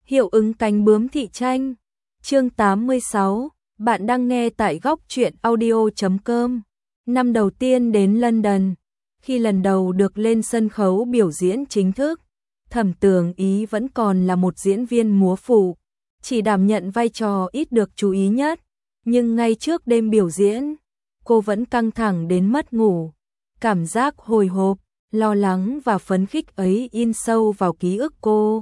Hiệu ứng cánh bướm thị tranh. Chương 86, bạn đang nghe tại góc truyện audio.com. Năm đầu tiên đến London, khi lần đầu được lên sân khấu biểu diễn chính thức, Thẩm Tường Ý vẫn còn là một diễn viên múa phụ, chỉ đảm nhận vai trò ít được chú ý nhất, nhưng ngay trước đêm biểu diễn, cô vẫn căng thẳng đến mất ngủ. Cảm giác hồi hộp, lo lắng và phấn khích ấy in sâu vào ký ức cô.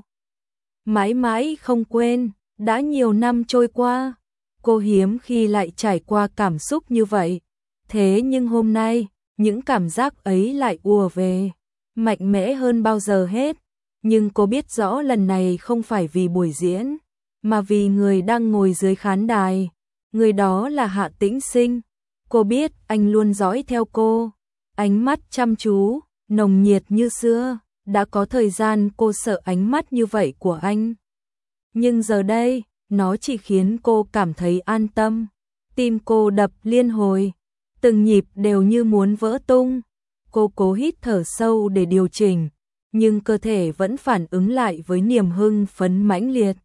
Mãi mãi không quên, đã nhiều năm trôi qua, cô hiếm khi lại trải qua cảm xúc như vậy. Thế nhưng hôm nay, những cảm giác ấy lại ùa về, mạnh mẽ hơn bao giờ hết. Nhưng cô biết rõ lần này không phải vì buổi diễn, mà vì người đang ngồi dưới khán đài. Người đó là Hạ Tĩnh Sinh. Cô biết anh luôn dõi theo cô, ánh mắt chăm chú, nồng nhiệt như xưa. Đã có thời gian cô sợ ánh mắt như vậy của anh. Nhưng giờ đây, nó chỉ khiến cô cảm thấy an tâm. Tim cô đập liên hồi, từng nhịp đều như muốn vỡ tung. Cô cố hít thở sâu để điều chỉnh, nhưng cơ thể vẫn phản ứng lại với niềm hưng phấn mãnh liệt.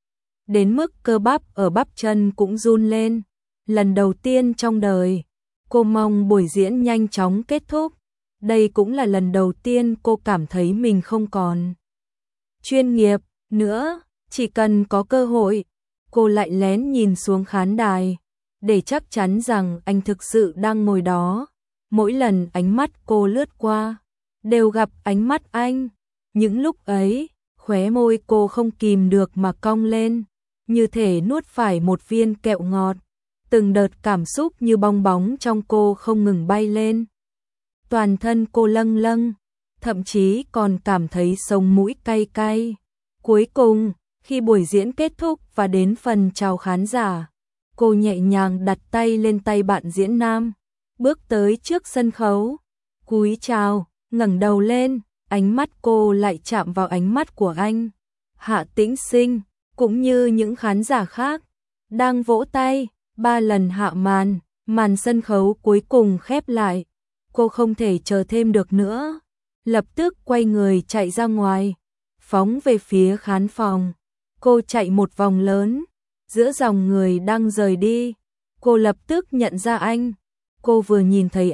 Đến mức cơ bắp ở bắp chân cũng run lên. Lần đầu tiên trong đời, cô mong buổi diễn nhanh chóng kết thúc. Đây cũng là lần đầu tiên cô cảm thấy mình không còn chuyên nghiệp nữa, chỉ cần có cơ hội. Cô lại lén nhìn xuống khán đài, để chắc chắn rằng anh thực sự đang ngồi đó. Mỗi lần ánh mắt cô lướt qua, đều gặp ánh mắt anh. Những lúc ấy, khóe môi cô không kìm được mà cong lên, như thể nuốt phải một viên kẹo ngọt. Từng đợt cảm xúc như bong bóng trong cô không ngừng bay lên. Toàn thân cô lâng lâng, thậm chí còn cảm thấy sống mũi cay cay. Cuối cùng, khi buổi diễn kết thúc và đến phần chào khán giả, cô nhẹ nhàng đặt tay lên tay bạn diễn nam, bước tới trước sân khấu, cúi chào, ngẩng đầu lên, ánh mắt cô lại chạm vào ánh mắt của anh. Hạ Tĩnh Sinh, cũng như những khán giả khác, đang vỗ tay. 3 lần hạ màn, màn sân khấu cuối cùng khép lại. Cô không thể chờ thêm được nữa, lập tức quay người chạy ra ngoài, phóng về phía khán phòng. Cô chạy một vòng lớn, giữa dòng người đang rời đi, cô lập tức nhận ra anh. Cô vừa nhìn thấy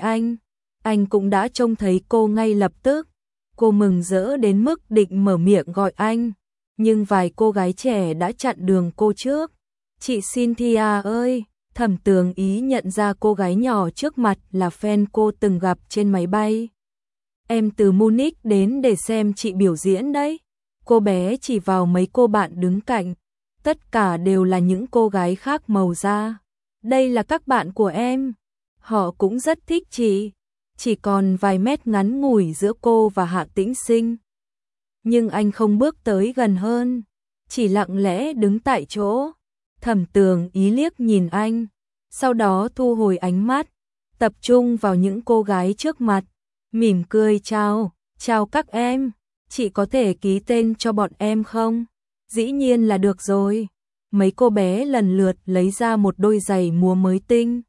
anh cũng đã trông thấy cô ngay lập tức. Cô mừng rỡ đến mức định mở miệng gọi anh, nhưng vài cô gái trẻ đã chặn đường cô trước. Chị Cynthia ơi! Thẩm Tường Ý nhận ra cô gái nhỏ trước mặt là fan cô từng gặp trên máy bay. Em từ Munich đến để xem chị biểu diễn đấy. Cô bé chỉ vào mấy cô bạn đứng cạnh. Tất cả đều là những cô gái khác màu da. Đây là các bạn của em. Họ cũng rất thích chị. Chỉ còn vài mét ngắn ngủi giữa cô và Hạ Tĩnh Sinh. Nhưng anh không bước tới gần hơn, chỉ lặng lẽ đứng tại chỗ. Thẩm Tường Ý liếc nhìn anh, sau đó thu hồi ánh mắt, tập trung vào những cô gái trước mặt, mỉm cười chào các em, chị có thể ký tên cho bọn em không? Dĩ nhiên là được rồi. Mấy cô bé lần lượt lấy ra một đôi giày múa mới tinh,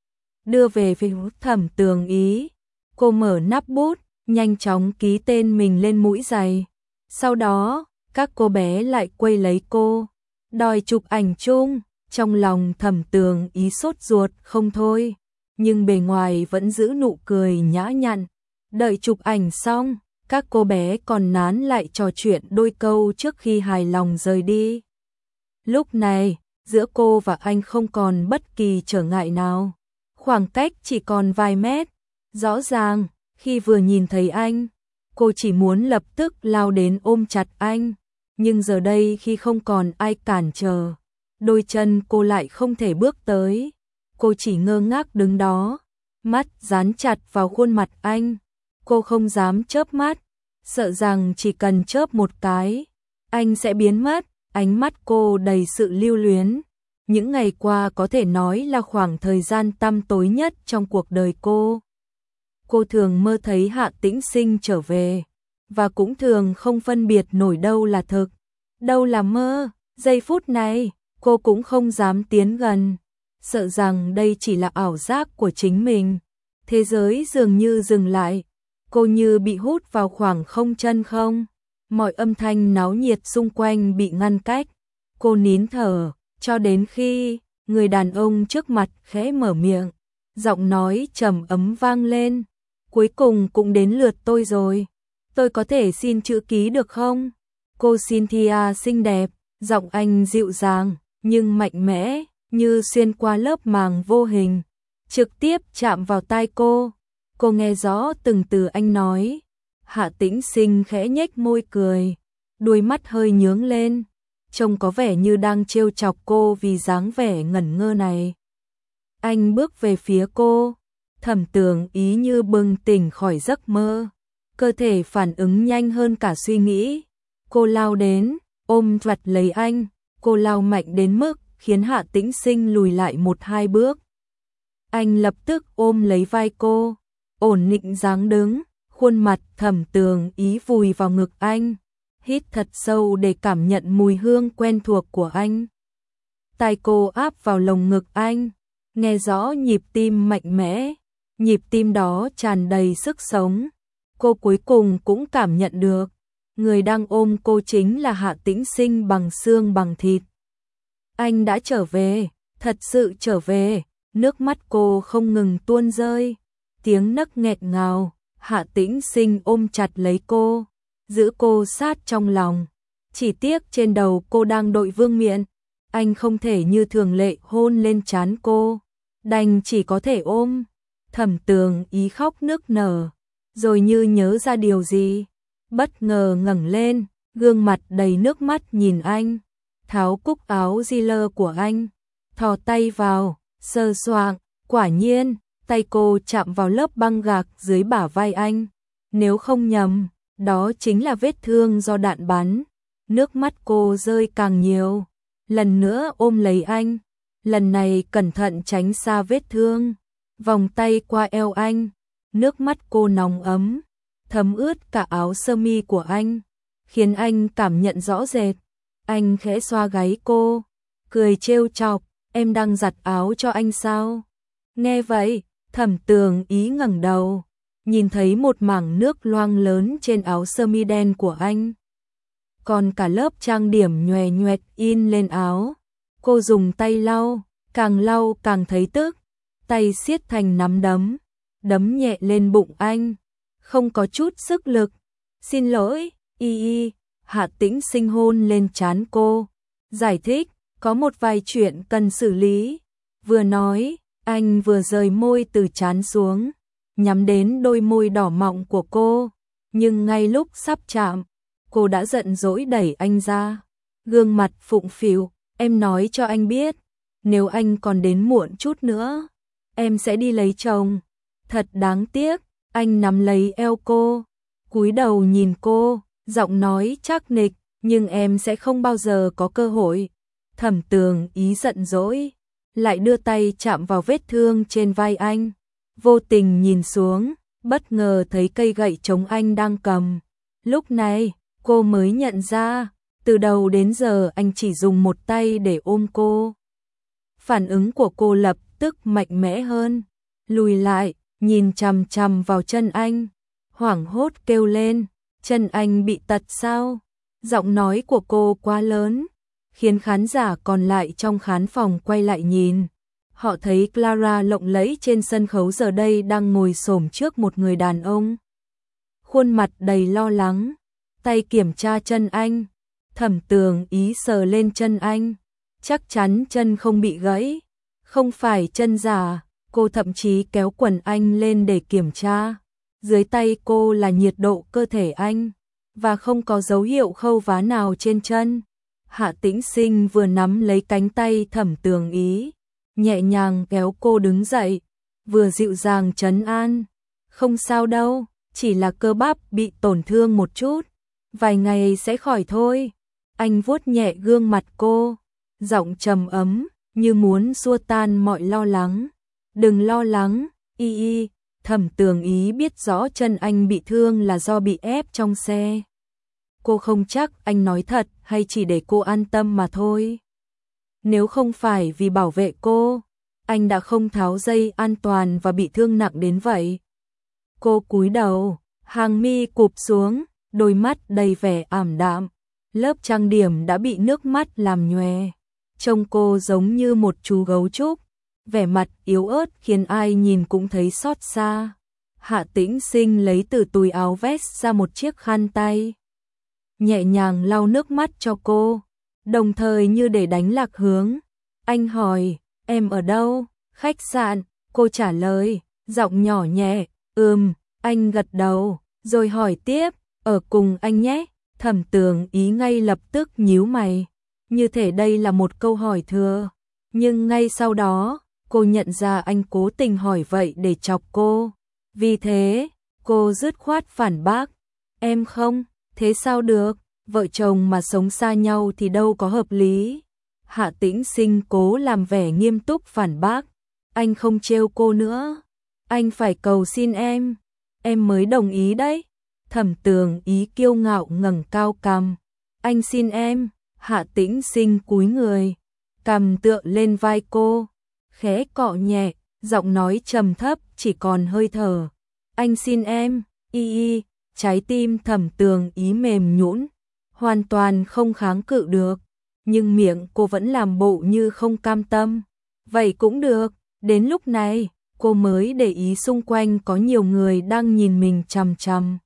đưa về phía Thẩm Tường Ý. Cô mở nắp bút, nhanh chóng ký tên mình lên mũi giày. Sau đó, các cô bé lại quay lấy cô, đòi chụp ảnh chung. Trong lòng Thẩm Tường Ý sốt ruột không thôi, nhưng bề ngoài vẫn giữ nụ cười nhã nhặn. Đợi chụp ảnh xong, các cô bé còn nán lại trò chuyện đôi câu trước khi hài lòng rời đi. Lúc này, giữa cô và anh không còn bất kỳ trở ngại nào, khoảng cách chỉ còn vài mét. Rõ ràng, khi vừa nhìn thấy anh, cô chỉ muốn lập tức lao đến ôm chặt anh. Nhưng giờ đây khi không còn ai cản trở, đôi chân cô lại không thể bước tới. Cô chỉ ngơ ngác đứng đó, mắt dán chặt vào khuôn mặt anh. Cô không dám chớp mắt, sợ rằng chỉ cần chớp một cái, anh sẽ biến mất. Ánh mắt cô đầy sự lưu luyến. Những ngày qua có thể nói là khoảng thời gian tăm tối nhất trong cuộc đời cô. Cô thường mơ thấy Hạ Tĩnh Sinh trở về, và cũng thường không phân biệt nổi đâu là thực, đâu là mơ. Giây phút này, cô cũng không dám tiến gần, sợ rằng đây chỉ là ảo giác của chính mình. Thế giới dường như dừng lại, cô như bị hút vào khoảng không chân không. mọi âm thanh náo nhiệt xung quanh bị ngăn cách. Cô nín thở, cho đến khi người đàn ông trước mặt khẽ mở miệng, giọng nói trầm ấm vang lên. Cuối cùng cũng đến lượt tôi rồi. Tôi có thể xin chữ ký được không? Cô Cynthia xinh đẹp, giọng anh dịu dàng, nhưng mạnh mẽ, như xuyên qua lớp màng vô hình, trực tiếp chạm vào tai cô. Cô nghe rõ từng từ anh nói. Hạ Tĩnh Sinh khẽ nhếch môi cười, đuôi mắt hơi nhướng lên, trông có vẻ như đang trêu chọc cô vì dáng vẻ ngẩn ngơ này. Anh bước về phía cô, Thẩm Tường Ý như bừng tỉnh khỏi giấc mơ, cơ thể phản ứng nhanh hơn cả suy nghĩ. Cô lao đến, ôm chặt lấy anh, cô lao mạnh đến mức khiến Hạ Tĩnh Sinh lùi lại 1-2 bước. Anh lập tức ôm lấy vai cô, ổn định dáng đứng, khuôn mặt Thẩm Tường Ý vùi vào ngực anh, hít thật sâu để cảm nhận mùi hương quen thuộc của anh. Tai cô áp vào lồng ngực anh, nghe rõ nhịp tim mạnh mẽ, nhịp tim đó tràn đầy sức sống. Cô cuối cùng cũng cảm nhận được, người đang ôm cô chính là Hạ Tĩnh Sinh bằng xương bằng thịt. Anh đã trở về, thật sự trở về, nước mắt cô không ngừng tuôn rơi, tiếng nấc nghẹn ngào. Hạ Tĩnh Sinh ôm chặt lấy cô, giữ cô sát trong lòng. Chỉ tiếc trên đầu cô đang đội vương miện, anh không thể như thường lệ hôn lên trán cô, đành chỉ có thể ôm. Thẩm Tường Ý khóc nức nở, rồi như nhớ ra điều gì, bất ngờ ngẩng lên, gương mặt đầy nước mắt nhìn anh, tháo cúc áo Ziller của anh, thò tay vào, sờ soạng, quả nhiên, tay cô chạm vào lớp băng gạc dưới bả vai anh. Nếu không nhầm, đó chính là vết thương do đạn bắn. Nước mắt cô rơi càng nhiều, lần nữa ôm lấy anh, lần này cẩn thận tránh xa vết thương, vòng tay qua eo anh, nước mắt cô nóng ấm, thấm ướt cả áo sơ mi của anh, khiến anh cảm nhận rõ rệt. Anh khẽ xoa gáy cô, cười trêu chọc, em đang giặt áo cho anh sao? Nghe vậy, Thẩm Tường Ý ngẩng đầu, nhìn thấy một mảng nước loang lớn trên áo sơ mi đen của anh. Còn cả lớp trang điểm nhòe nhoẹt in lên áo. Cô dùng tay lau càng thấy tức, tay siết thành nắm đấm, đấm nhẹ lên bụng anh, không có chút sức lực. Xin lỗi, y. Hạ Tĩnh Sinh hôn lên trán cô, giải thích, có một vài chuyện cần xử lý. Vừa nói, anh vừa rời môi từ trán xuống, nhắm đến đôi môi đỏ mọng của cô, nhưng ngay lúc sắp chạm, cô đã giận dỗi đẩy anh ra, gương mặt phụng phịu, em nói cho anh biết, nếu anh còn đến muộn chút nữa, em sẽ đi lấy chồng. Thật đáng tiếc, anh nắm lấy eo cô, cúi đầu nhìn cô, giọng nói trắc nịch, nhưng em sẽ không bao giờ có cơ hội. Thẩm Tường Ý giận dỗi, lại đưa tay chạm vào vết thương trên vai anh, vô tình nhìn xuống, bất ngờ thấy cây gậy chống anh đang cầm. Lúc này, cô mới nhận ra, từ đầu đến giờ anh chỉ dùng một tay để ôm cô. Phản ứng của cô lập tức mạnh mẽ hơn, lùi lại, nhìn chằm chằm vào chân anh, hoảng hốt kêu lên, chân anh bị tật sao? Giọng nói của cô quá lớn, khiến khán giả còn lại trong khán phòng quay lại nhìn. Họ thấy Clara lộng lẫy trên sân khấu giờ đây đang ngồi xổm trước một người đàn ông. Khuôn mặt đầy lo lắng, tay kiểm tra chân anh. Thẩm Tường Ý sờ lên chân anh, chắc chắn chân không bị gãy, không phải chân giả. Cô thậm chí kéo quần anh lên để kiểm tra. Dưới tay cô là nhiệt độ cơ thể anh, và không có dấu hiệu khâu vá nào trên chân. Hạ Tĩnh Sinh vừa nắm lấy cánh tay Thẩm Tường Ý, nhẹ nhàng kéo cô đứng dậy, vừa dịu dàng trấn an. Không sao đâu, chỉ là cơ bắp bị tổn thương một chút, vài ngày sẽ khỏi thôi. Anh vuốt nhẹ gương mặt cô, giọng trầm ấm, như muốn xua tan mọi lo lắng. Đừng lo lắng, y. Thẩm Tường Ý biết rõ chân anh bị thương là do bị ép trong xe. Cô không chắc anh nói thật hay chỉ để cô an tâm mà thôi. Nếu không phải vì bảo vệ cô, anh đã không tháo dây an toàn và bị thương nặng đến vậy. Cô cúi đầu, hàng mi cụp xuống, đôi mắt đầy vẻ ảm đạm, lớp trang điểm đã bị nước mắt làm nhòe. Trông cô giống như một chú gấu trúc, vẻ mặt yếu ớt khiến ai nhìn cũng thấy xót xa. Hạ Tĩnh Sinh lấy từ túi áo vest ra một chiếc khăn tay, nhẹ nhàng lau nước mắt cho cô, đồng thời như để đánh lạc hướng. Anh hỏi, em ở đâu? Khách sạn, cô trả lời, giọng nhỏ nhẹ, anh gật đầu, rồi hỏi tiếp, ở cùng anh nhé. Thẩm Tường Ý ngay lập tức nhíu mày, như thể đây là một câu hỏi thừa, nhưng ngay sau đó, cô nhận ra anh cố tình hỏi vậy để chọc cô. Vì thế, cô dứt khoát phản bác, em không, thế sao được, vợ chồng mà sống xa nhau thì đâu có hợp lý. Hạ Tĩnh Sinh cố làm vẻ nghiêm túc phản bác, anh không trêu cô nữa, anh phải cầu xin em mới đồng ý đấy. Thẩm Tường Ý kiêu ngạo ngẩng cao cằm, anh xin em. Hạ Tĩnh Sinh cúi người, cằm tựa lên vai cô, khẽ cọ nhẹ, giọng nói trầm thấp chỉ còn hơi thở. Anh xin em, trái tim Thẩm Tường Ý mềm nhũn, hoàn toàn không kháng cự được, nhưng miệng cô vẫn làm bộ như không cam tâm. Vậy cũng được, đến lúc này, cô mới để ý xung quanh có nhiều người đang nhìn mình chằm chằm.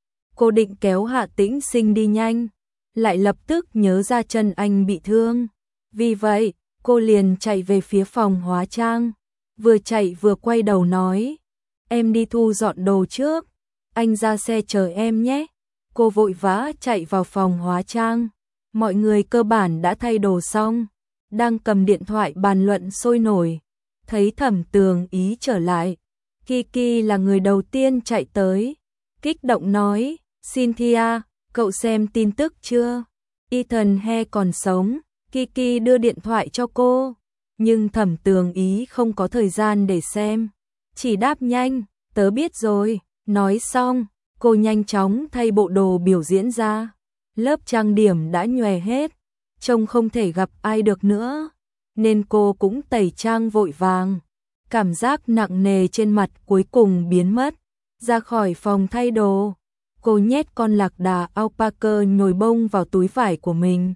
Cô định kéo Hạ Tĩnh Sinh đi nhanh, lại lập tức nhớ ra chân anh bị thương. Vì vậy, cô liền chạy về phía phòng hóa trang, vừa chạy vừa quay đầu nói, em đi thu dọn đồ trước, anh ra xe chờ em nhé. Cô vội vã chạy vào phòng hóa trang, mọi người cơ bản đã thay đồ xong, đang cầm điện thoại bàn luận sôi nổi. Thấy Thẩm Tường Ý trở lại, Kiki là người đầu tiên chạy tới, kích động nói, Cynthia, cậu xem tin tức chưa? Ethan He còn sống. Kiki đưa điện thoại cho cô, nhưng Thẩm Tường Ý không có thời gian để xem, chỉ đáp nhanh, tớ biết rồi. Nói xong, cô nhanh chóng thay bộ đồ biểu diễn ra, lớp trang điểm đã nhòe hết, trông không thể gặp ai được nữa, nên cô cũng tẩy trang vội vàng. Cảm giác nặng nề trên mặt cuối cùng biến mất. Ra khỏi phòng thay đồ, cô nhét con lạc đà alpaca nhồi bông vào túi vải của mình,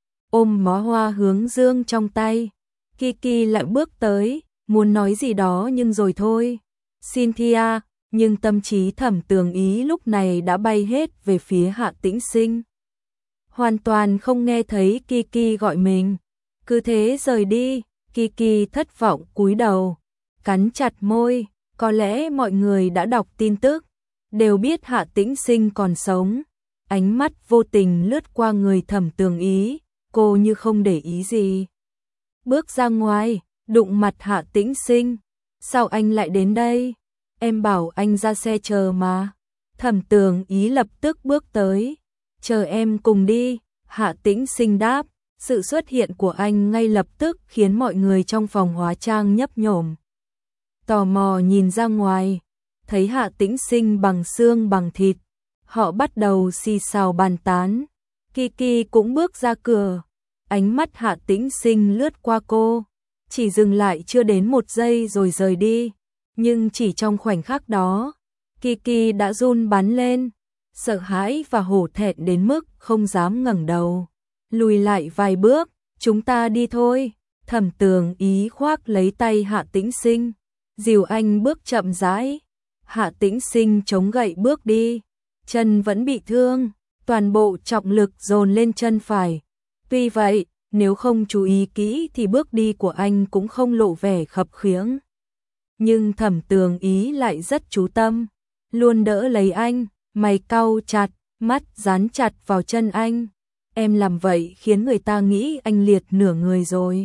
ôm bó hoa hướng dương trong tay. Kiki lại bước tới, muốn nói gì đó nhưng rồi thôi. Cynthia, nhưng tâm trí Thẩm Tường Ý lúc này đã bay hết về phía Hạ Tĩnh Sinh, hoàn toàn không nghe thấy Kiki gọi mình, cứ thế rời đi. Kiki thất vọng cúi đầu, cắn chặt môi. Có lẽ mọi người đã đọc tin tức, đều biết Hạ Tĩnh Sinh còn sống. Ánh mắt vô tình lướt qua người Thẩm Tường Ý, cô như không để ý gì. Bước ra ngoài, đụng mặt Hạ Tĩnh Sinh. Sao anh lại đến đây? Em bảo anh ra xe chờ mà. Thẩm Tường Ý lập tức bước tới. Chờ em cùng đi. Hạ Tĩnh Sinh đáp. Sự xuất hiện của anh ngay lập tức khiến mọi người trong phòng hóa trang nhấp nhổm, tò mò nhìn ra ngoài. Thấy Hạ Tĩnh Sinh bằng xương bằng thịt, họ bắt đầu xì xào bàn tán. Kiki cũng bước ra cửa. Ánh mắt Hạ Tĩnh Sinh lướt qua cô, chỉ dừng lại chưa đến 1 giây rồi rời đi. Nhưng chỉ trong khoảnh khắc đó, Kiki đã run bắn lên, sợ hãi và hổ thẹn đến mức không dám ngẩng đầu. Lùi lại vài bước, chúng ta đi thôi. Thẩm Tường Ý khoác lấy tay Hạ Tĩnh Sinh, dìu anh bước chậm rãi. Hạ Tĩnh Sinh chống gậy bước đi, chân vẫn bị thương, toàn bộ trọng lực dồn lên chân phải. Tuy vậy, nếu không chú ý kỹ thì bước đi của anh cũng không lộ vẻ khập khiễng. Nhưng Thẩm Tường Ý lại rất chú tâm, luôn đỡ lấy anh, mày cau chặt, mắt dán chặt vào chân anh. Em làm vậy khiến người ta nghĩ anh liệt nửa người rồi.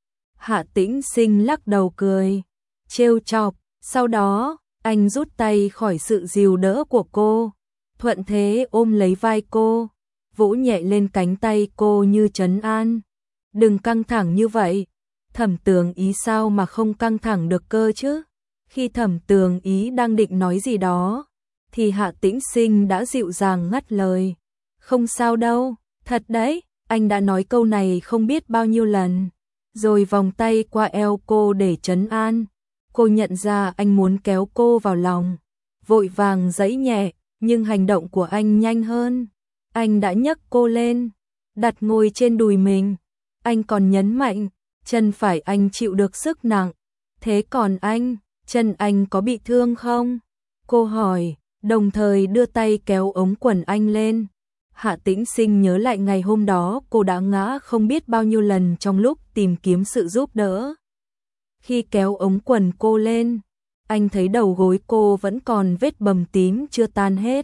Hạ Tĩnh Sinh lắc đầu cười, trêu chọc, sau đó, anh rút tay khỏi sự dìu đỡ của cô, thuận thế ôm lấy vai cô, vỗ nhẹ lên cánh tay cô như trấn an. Đừng căng thẳng như vậy. Thẩm Tường Ý sao mà không căng thẳng được cơ chứ? Khi Thẩm Tường Ý đang định nói gì đó, thì Hạ Tĩnh Sinh đã dịu dàng ngắt lời. Không sao đâu, thật đấy, anh đã nói câu này không biết bao nhiêu lần. Rồi vòng tay qua eo cô để trấn an. Cô nhận ra anh muốn kéo cô vào lòng, vội vàng giãy nhẹ, nhưng hành động của anh nhanh hơn. Anh đã nhấc cô lên, đặt ngồi trên đùi mình. Anh còn nhấn mạnh, chân phải anh chịu được sức nặng. Thế còn anh, chân anh có bị thương không? Cô hỏi, đồng thời đưa tay kéo ống quần anh lên. Hạ Tĩnh Sinh nhớ lại ngày hôm đó cô đã ngã không biết bao nhiêu lần trong lúc tìm kiếm sự giúp đỡ. Khi kéo ống quần cô lên, anh thấy đầu gối cô vẫn còn vết bầm tím chưa tan hết.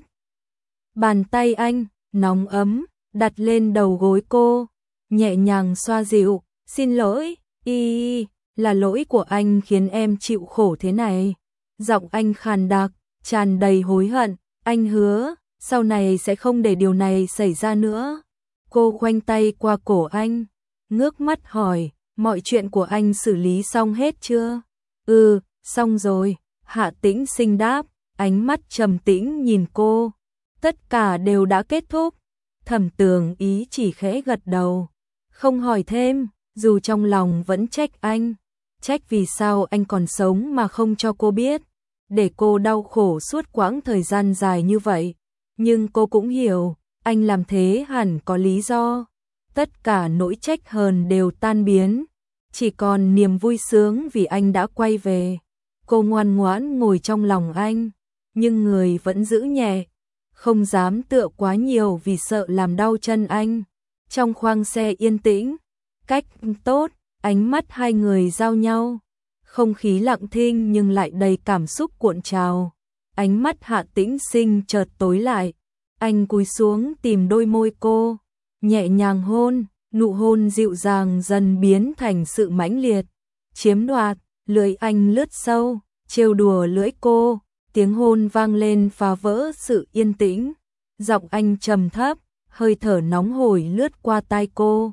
Bàn tay anh, nóng ấm, đặt lên đầu gối cô, nhẹ nhàng xoa dịu. Xin lỗi, là lỗi của anh khiến em chịu khổ thế này. Giọng anh khàn đặc, tràn đầy hối hận. Anh hứa, sau này sẽ không để điều này xảy ra nữa. Cô khoanh tay qua cổ anh, ngước mắt hỏi, mọi chuyện của anh xử lý xong hết chưa? Ừ, xong rồi, Hạ Tĩnh Sinh đáp, ánh mắt trầm tĩnh nhìn cô. Tất cả đều đã kết thúc. Thẩm Tường Ý chỉ khẽ gật đầu, không hỏi thêm, dù trong lòng vẫn trách anh. Trách vì sao anh còn sống mà không cho cô biết, để cô đau khổ suốt quãng thời gian dài như vậy. Nhưng cô cũng hiểu, anh làm thế hẳn có lý do. Tất cả nỗi trách hờn đều tan biến, chỉ còn niềm vui sướng vì anh đã quay về. Cô ngoan ngoãn ngồi trong lòng anh, nhưng người vẫn giữ nhẹ, không dám tựa quá nhiều vì sợ làm đau chân anh. Trong khoang xe yên tĩnh, cách tốt, ánh mắt hai người giao nhau. Không khí lặng thinh nhưng lại đầy cảm xúc cuộn trào. Ánh mắt Hạ Tĩnh Sinh chợt tối lại. Anh cúi xuống tìm đôi môi cô, nhẹ nhàng hôn, nụ hôn dịu dàng dần biến thành sự mãnh liệt, chiếm đoạt. Lưỡi anh lướt sâu, trêu đùa lưỡi cô, tiếng hôn vang lên phá vỡ sự yên tĩnh. Giọng anh trầm thấp, hơi thở nóng hổi lướt qua tai cô.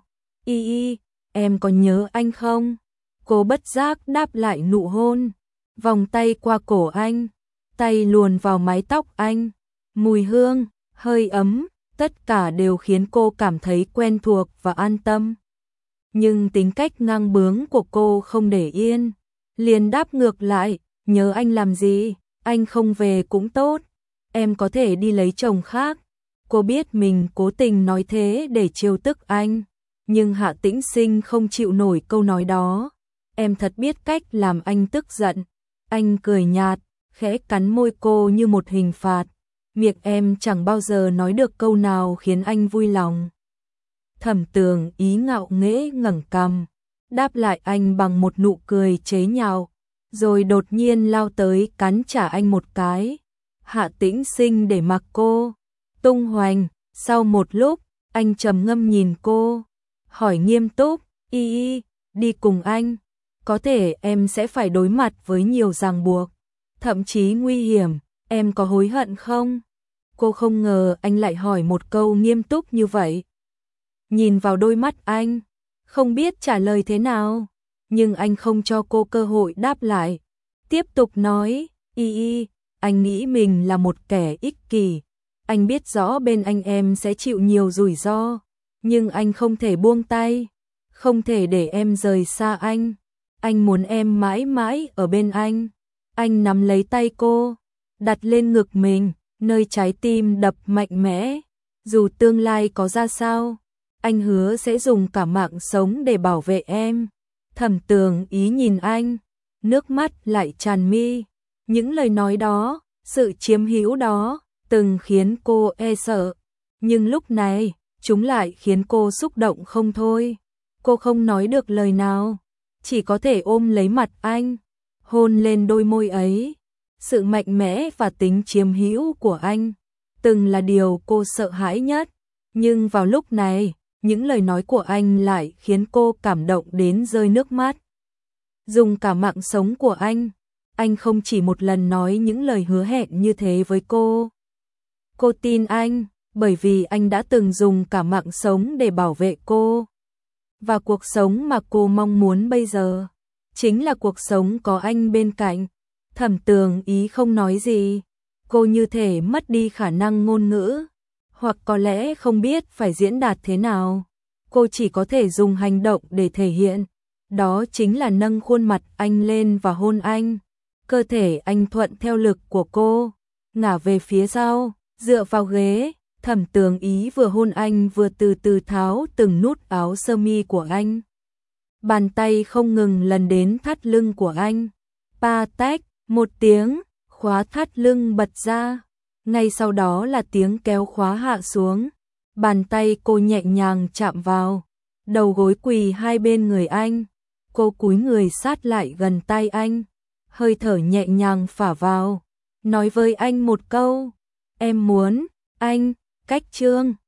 Em có nhớ anh không? Cô bất giác đáp lại nụ hôn, vòng tay qua cổ anh, tay luồn vào mái tóc anh. Mùi hương, hơi ấm, tất cả đều khiến cô cảm thấy quen thuộc và an tâm. Nhưng tính cách ngang bướng của cô không để yên, liền đáp ngược lại, nhớ anh làm gì, anh không về cũng tốt, em có thể đi lấy chồng khác. Cô biết mình cố tình nói thế để trêu tức anh, nhưng Hạ Tĩnh Sinh không chịu nổi câu nói đó. Em thật biết cách làm anh tức giận. Anh cười nhạt, khẽ cắn môi cô như một hình phạt. Miệng em chẳng bao giờ nói được câu nào khiến anh vui lòng. Thẩm Tường Ý ngạo nghễ ngẩng cằm, đáp lại anh bằng một nụ cười chế nhạo, rồi đột nhiên lao tới cắn trả anh một cái. Hạ Tĩnh Sinh để mặc cô tung hoành. Sau một lúc, anh trầm ngâm nhìn cô, hỏi nghiêm túc, đi cùng anh. Có thể em sẽ phải đối mặt với nhiều ràng buộc, thậm chí nguy hiểm, em có hối hận không? Cô không ngờ anh lại hỏi một câu nghiêm túc như vậy. Nhìn vào đôi mắt anh, không biết trả lời thế nào, nhưng anh không cho cô cơ hội đáp lại. Tiếp tục nói, anh nghĩ mình là một kẻ ích kỷ. Anh biết rõ bên anh em sẽ chịu nhiều rủi ro, nhưng anh không thể buông tay, không thể để em rời xa anh. Anh muốn em mãi mãi ở bên anh. Anh nắm lấy tay cô, đặt lên ngực mình, nơi trái tim đập mạnh mẽ. Dù tương lai có ra sao, anh hứa sẽ dùng cả mạng sống để bảo vệ em. Thẩm Tường Ý nhìn anh, nước mắt lại tràn mi. Những lời nói đó, sự chiếm hữu đó, từng khiến cô e sợ. Nhưng lúc này, chúng lại khiến cô xúc động không thôi. Cô không nói được lời nào, chỉ có thể ôm lấy mặt anh, hôn lên đôi môi ấy. Sự mạnh mẽ và tính chiếm hữu của anh từng là điều cô sợ hãi nhất, nhưng vào lúc này, những lời nói của anh lại khiến cô cảm động đến rơi nước mắt. Dùng cả mạng sống của anh không chỉ một lần nói những lời hứa hẹn như thế với cô. Cô tin anh, bởi vì anh đã từng dùng cả mạng sống để bảo vệ cô. Và cuộc sống mà cô mong muốn bây giờ, chính là cuộc sống có anh bên cạnh. Thẩm Tường Ý không nói gì, cô như thể mất đi khả năng ngôn ngữ, hoặc có lẽ không biết phải diễn đạt thế nào. Cô chỉ có thể dùng hành động để thể hiện, đó chính là nâng khuôn mặt anh lên và hôn anh. Cơ thể anh thuận theo lực của cô, ngả về phía sau, Dựa vào ghế, Thẩm Tường Ý vừa hôn anh vừa từ từ tháo từng nút áo sơ mi của anh. Bàn tay không ngừng lần đến thắt lưng của anh. Pa tách, một tiếng, khóa thắt lưng bật ra. Ngay sau đó là tiếng kéo khóa hạ xuống. Bàn tay cô nhẹ nhàng chạm vào đầu gối quỳ hai bên người anh. Cô cúi người sát lại gần tay anh, hơi thở nhẹ nhàng phả vào, nói với anh một câu, em muốn anh, cách chương